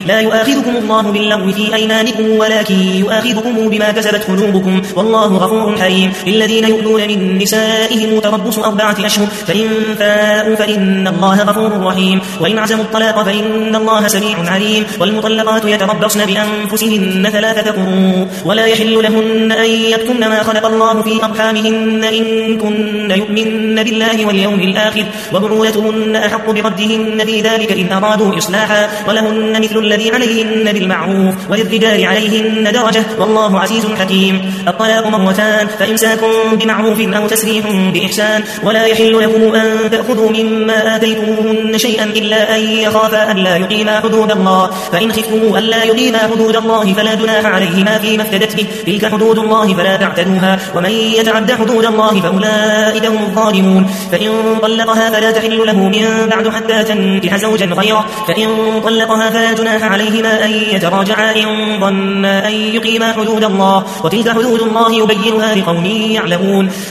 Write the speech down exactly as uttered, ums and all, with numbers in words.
لا يؤاخذكم الله باللغو في أيمانكم ولكن يؤاخذكم بما كسبت قلوبكم والله غفور حليم. للذين يؤلون من نسائهم تربص أربعة أشهر فإن فاءوا فإن الله غفور رحيم. وإن عزموا الطلاق فإن الله سميع عليم. والمطلقات يتربصن بأنفسهن ثلاثة قروء ولا يحل لهن أن يكتمن ما خلق الله في أرحامهن إن كن يؤمن بالله واليوم الآخر وبعولتهن أحق بردهن في ذلك إن أرادوا إصلاحا ولهن مثل الذي عليهن بالمعروف وللرجال عليهن درجة والله عزيز حكيم. الطلاق مرتان فإمساك بمعروف أو تسريح بإحسان. ولا يحل لكم أن تأخذوا مما آتيتموهن شيئا إلا أن يخافا ألا يقيما حدود الله فإن خفتم ألا يقيما حدود الله فلا جناح عليهما فيما افتدت به تلك حدود الله فلا تعتدوها ومن يتعد حدود الله فأولئك هم الظالمون. فإن طلقها فلا تحل له من بعد حتى تنكح زوجا غيره فإن طلقها فلا جناح عليهما أن يتراجعا إن ظنا أن يقيما حدود الله وتلك حدود الله يبينها لقوم يعلمون.